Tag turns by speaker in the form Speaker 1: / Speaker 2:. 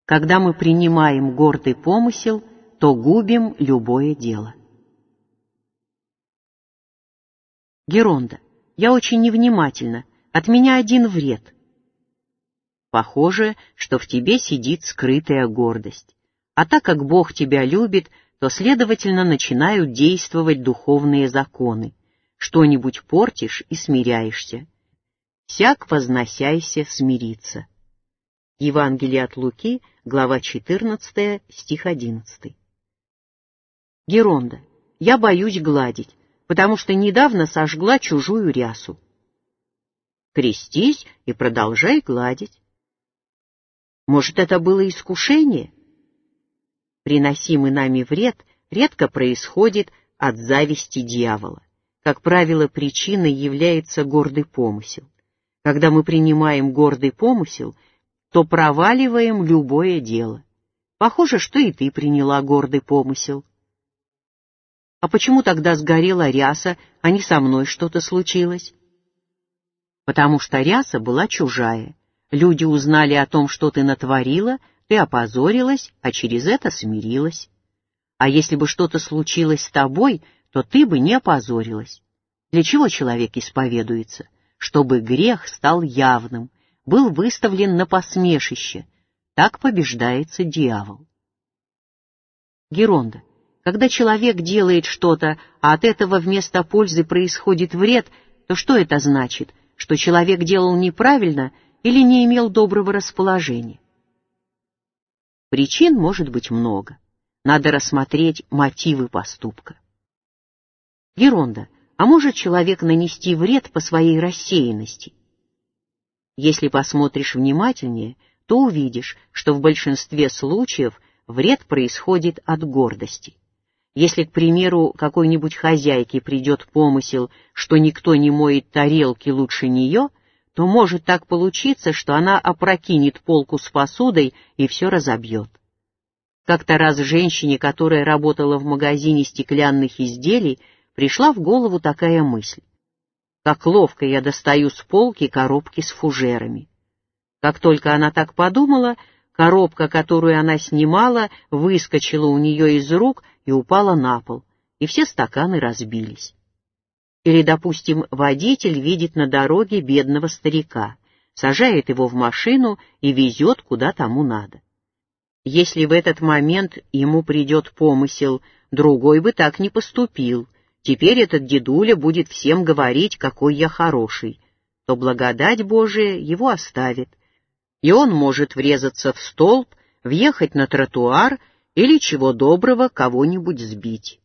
Speaker 1: Когда мы принимаем гордый помысел, то губим любое дело. Геронда. Я очень невнимательна. От меня один вред. Похоже, что в тебе сидит скрытая гордость. А так как Бог тебя любит, то, следовательно, начинают действовать духовные законы. Что-нибудь портишь и смиряешься. «Всяк возносяйся смириться». Евангелие от Луки, глава 14, стих 11. Геронда. Я боюсь гладить, потому что недавно сожгла чужую рясу. Крестись и продолжай гладить. Может, это было искушение? Приносимый нами вред редко происходит от зависти дьявола. Как правило, причиной является гордый помысел. Когда мы принимаем гордый помысел, то проваливаем любое дело. Похоже, что и ты приняла гордый помысел. А почему тогда сгорела ряса, а не со мной что-то случилось? Потому что ряса была чужая. Люди узнали о том, что ты натворила, ты опозорилась, а через это смирилась. А если бы что-то случилось с тобой, то ты бы не опозорилась. Для чего человек исповедуется? Чтобы грех стал явным, был выставлен на посмешище. Так побеждается дьявол. Геронда. Когда человек делает что-то, а от этого вместо пользы происходит вред, то что это значит? Что человек делал неправильно или не имел доброго расположения? Причин может быть много. Надо рассмотреть мотивы поступка. Геронда. А может человек нанести вред по своей рассеянности? Если посмотришь внимательнее, то увидишь, что в большинстве случаев вред происходит от гордости. Если, к примеру, какой-нибудь хозяйке придет помысел, что никто не моет тарелки лучше нее, то может так получиться, что она опрокинет полку с посудой и все разобьет. Как-то раз женщине, которая работала в магазине стеклянных изделий, пришла в голову такая мысль. Как ловко я достаю с полки коробки с фужерами. Как только она так подумала, коробка, которую она снимала, выскочила у нее из рук и упала на пол, и все стаканы разбились. Или, допустим, водитель видит на дороге бедного старика, сажает его в машину и везет, куда тому надо. Если в этот момент ему придет помысел, другой бы так не поступил, теперь этот дедуля будет всем говорить, какой я хороший, то благодать Божия его оставит, и он может врезаться в столб, въехать на тротуар или, чего доброго, кого-нибудь сбить.